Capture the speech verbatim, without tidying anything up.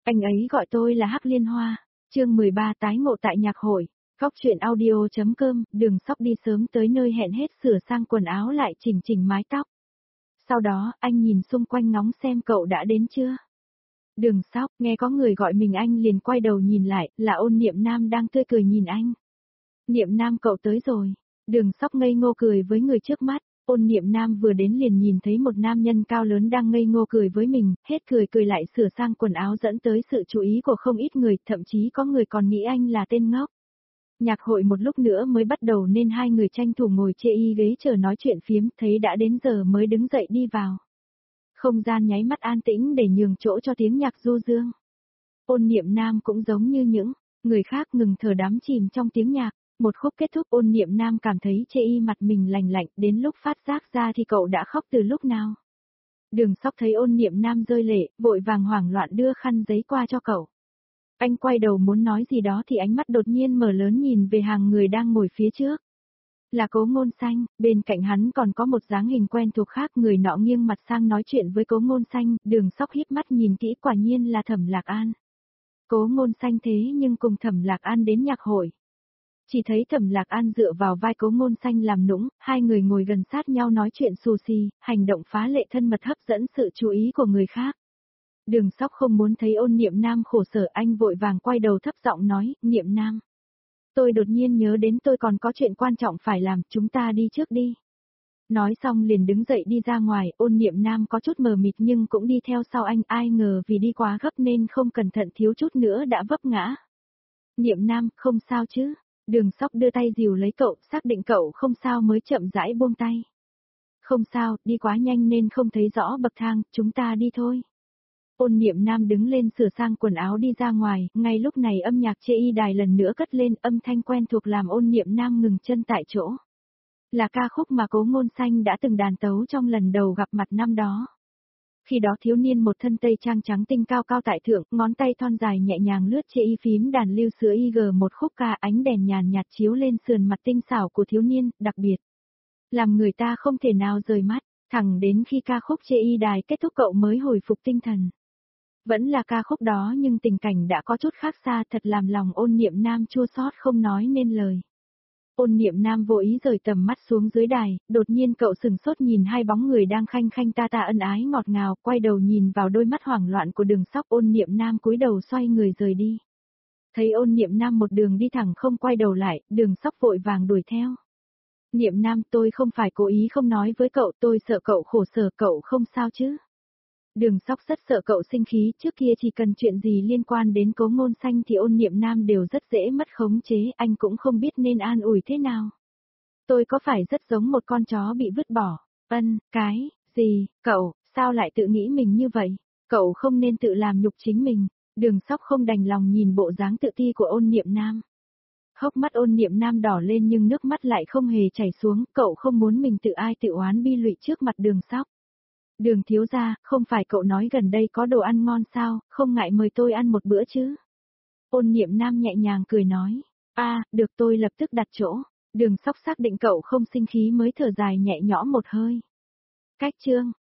Anh ấy gọi tôi là Hắc Liên Hoa. Chương mười ba tái ngộ tại nhạc hội. Góc truyện audio.com, Đường Sóc đi sớm tới nơi hẹn hết sửa sang quần áo lại chỉnh chỉnh mái tóc. Sau đó, anh nhìn xung quanh ngóng xem cậu đã đến chưa. Đường Sóc, nghe có người gọi mình anh liền quay đầu nhìn lại, là Ôn Niệm Nam đang tươi cười nhìn anh. Niệm Nam cậu tới rồi. Đường Sóc ngây ngô cười với người trước mắt. Ôn Niệm Nam vừa đến liền nhìn thấy một nam nhân cao lớn đang ngây ngô cười với mình, hết cười cười lại sửa sang quần áo dẫn tới sự chú ý của không ít người, thậm chí có người còn nghĩ anh là tên ngốc. Nhạc hội một lúc nữa mới bắt đầu nên hai người tranh thủ ngồi chê y ghế chờ nói chuyện phiếm, thấy đã đến giờ mới đứng dậy đi vào. Không gian nháy mắt an tĩnh để nhường chỗ cho tiếng nhạc du dương. Ôn Niệm Nam cũng giống như những người khác ngừng thở đắm chìm trong tiếng nhạc. Một khúc kết thúc Ôn Niệm Nam cảm thấy chê y mặt mình lành lạnh, đến lúc phát giác ra thì cậu đã khóc từ lúc nào. Đường Sóc thấy Ôn Niệm Nam rơi lệ, vội vàng hoảng loạn đưa khăn giấy qua cho cậu. Anh quay đầu muốn nói gì đó thì ánh mắt đột nhiên mở lớn nhìn về hàng người đang ngồi phía trước. Là Cố Ngôn Xanh, bên cạnh hắn còn có một dáng hình quen thuộc khác, người nọ nghiêng mặt sang nói chuyện với Cố Ngôn Xanh, Đường Sóc híp mắt nhìn kỹ quả nhiên là Thẩm Lạc An. Cố Ngôn Xanh thế nhưng cùng Thẩm Lạc An đến nhạc hội. Chỉ thấy Thẩm Lạc An dựa vào vai Cố Ngôn Xanh làm nũng, hai người ngồi gần sát nhau nói chuyện xù xì, hành động phá lệ thân mật hấp dẫn sự chú ý của người khác. Đường Sóc không muốn thấy Ôn Niệm Nam khổ sở, anh vội vàng quay đầu thấp giọng nói, Niệm Nam. Tôi đột nhiên nhớ đến tôi còn có chuyện quan trọng phải làm, chúng ta đi trước đi. Nói xong liền đứng dậy đi ra ngoài, Ôn Niệm Nam có chút mờ mịt nhưng cũng đi theo sau anh, ai ngờ vì đi quá gấp nên không cẩn thận thiếu chút nữa đã vấp ngã. Niệm Nam, không sao chứ? Đường Sóc đưa tay dìu lấy cậu, xác định cậu không sao mới chậm rãi buông tay. Không sao, đi quá nhanh nên không thấy rõ bậc thang, chúng ta đi thôi. Ôn Niệm Nam đứng lên sửa sang quần áo đi ra ngoài, ngay lúc này âm nhạc chê y đài lần nữa cất lên, âm thanh quen thuộc làm Ôn Niệm Nam ngừng chân tại chỗ. Là ca khúc mà Cố Ngôn Xanh đã từng đàn tấu trong lần đầu gặp mặt năm đó. Khi đó thiếu niên một thân tây trang trắng tinh cao cao tại thượng, ngón tay thon dài nhẹ nhàng lướt chê y phím đàn lưu sữa y gờ một khúc ca, ánh đèn nhàn nhạt chiếu lên sườn mặt tinh xảo của thiếu niên, đặc biệt. Làm người ta không thể nào rời mắt, thẳng đến khi ca khúc chê y đài kết thúc cậu mới hồi phục tinh thần. Vẫn là ca khúc đó nhưng tình cảnh đã có chút khác xa, thật làm lòng Ôn Niệm Nam chua xót không nói nên lời. Ôn Niệm Nam vô ý rời tầm mắt xuống dưới đài, đột nhiên cậu sừng sốt nhìn hai bóng người đang khanh khanh ta ta ân ái ngọt ngào, quay đầu nhìn vào đôi mắt hoảng loạn của Đường Sóc. Ôn Niệm Nam cúi đầu xoay người rời đi. Thấy Ôn Niệm Nam một đường đi thẳng không quay đầu lại, Đường Sóc vội vàng đuổi theo. Niệm Nam, tôi không phải cố ý không nói với cậu, tôi sợ cậu khổ sở, cậu không sao chứ? Đường Sóc rất sợ cậu sinh khí, trước kia chỉ cần chuyện gì liên quan đến Cố Ngôn Xanh thì Ôn Niệm Nam đều rất dễ mất khống chế, anh cũng không biết nên an ủi thế nào. Tôi có phải rất giống một con chó bị vứt bỏ? Ân, cái, gì, cậu, sao lại tự nghĩ mình như vậy? Cậu không nên tự làm nhục chính mình. Đường Sóc không đành lòng nhìn bộ dáng tự ti của Ôn Niệm Nam. Hốc mắt Ôn Niệm Nam đỏ lên nhưng nước mắt lại không hề chảy xuống, cậu không muốn mình tự ai tự oán bi lụy trước mặt Đường Sóc. Đường thiếu gia, không phải cậu nói gần đây có đồ ăn ngon sao, không ngại mời tôi ăn một bữa chứ? Ôn Niệm Nam nhẹ nhàng cười nói, a, à, được tôi lập tức đặt chỗ. Đường Sóc xác định cậu không sinh khí mới thở dài nhẹ nhõm một hơi. Cách chương.